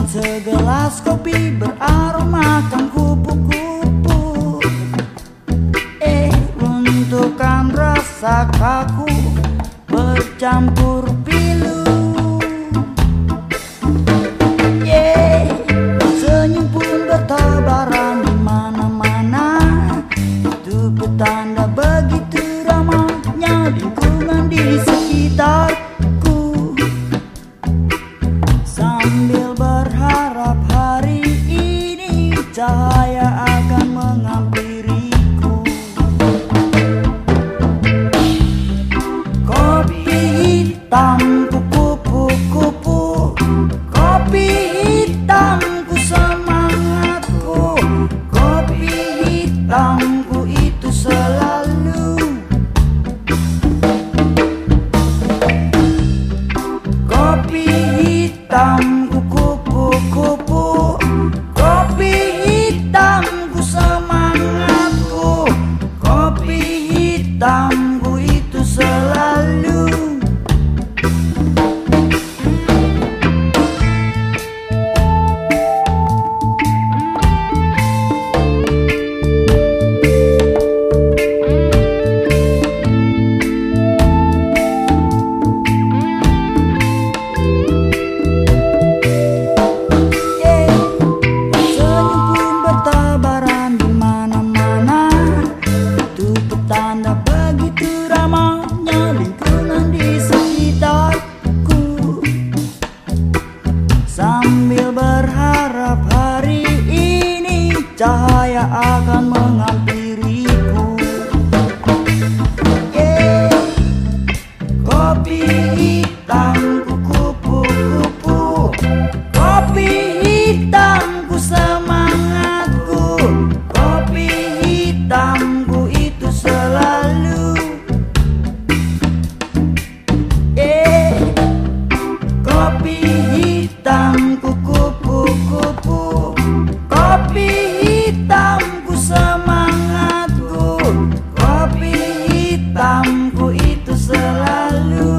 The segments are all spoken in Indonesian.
segelas kopi beromakan kupu-kupu. Untukkan rasa kaku bercampur pilu. Senyum pun bertebaran di mana-mana. Itu petanda begitu ramahnya lingkungan di sekitarku. Sambil berharap hari ini cahaya akan menghampiriku. Kopi hitam kupu-kupu, kopi hitamku semangatku, kopi hitamku itu selalu. Kopi hitamku kupu-kupu, kopi hitamku semangatku, kopi hitamku itu selalu. Sambil berharap hari ini cahaya akan menghampiriku. Kopi hitamku kupu-kupu, kopi hitamku semangatku, kopi hitamku itu selalu. Kopi hitamku kupu-kupu, kopi hitamku semangatku, kopi hitamku itu selalu.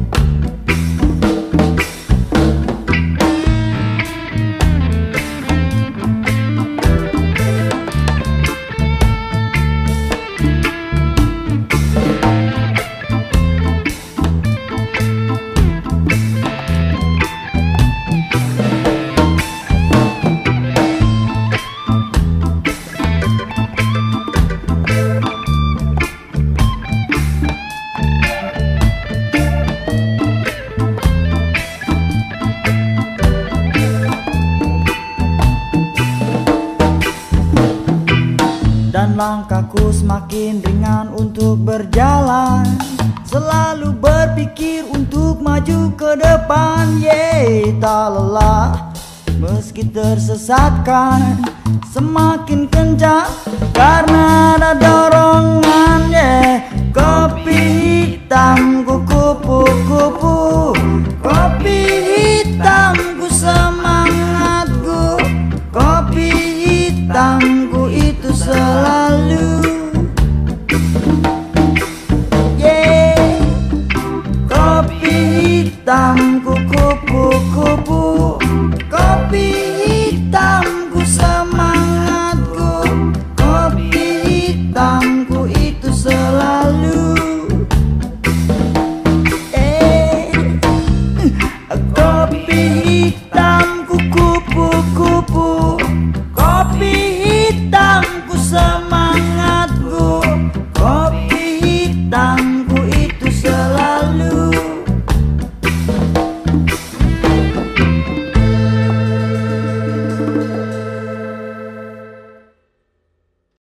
Dan langkahku semakin ringan untuk berjalan, selalu berpikir untuk maju ke depan. Tak lelah meski tersesatkan, semakin kencang karena ada dorongan. Kopi hitamku kupu-kupu, kopi hitamku semangatku, kopi hitamku itu selalu. Kopi hitamku kupu-kupu, kopi hitamku semangatku, kopi hitamku itu selalu. Kopi hitamku kupu-kupu, kopi hitamku semangatku, kopi hitam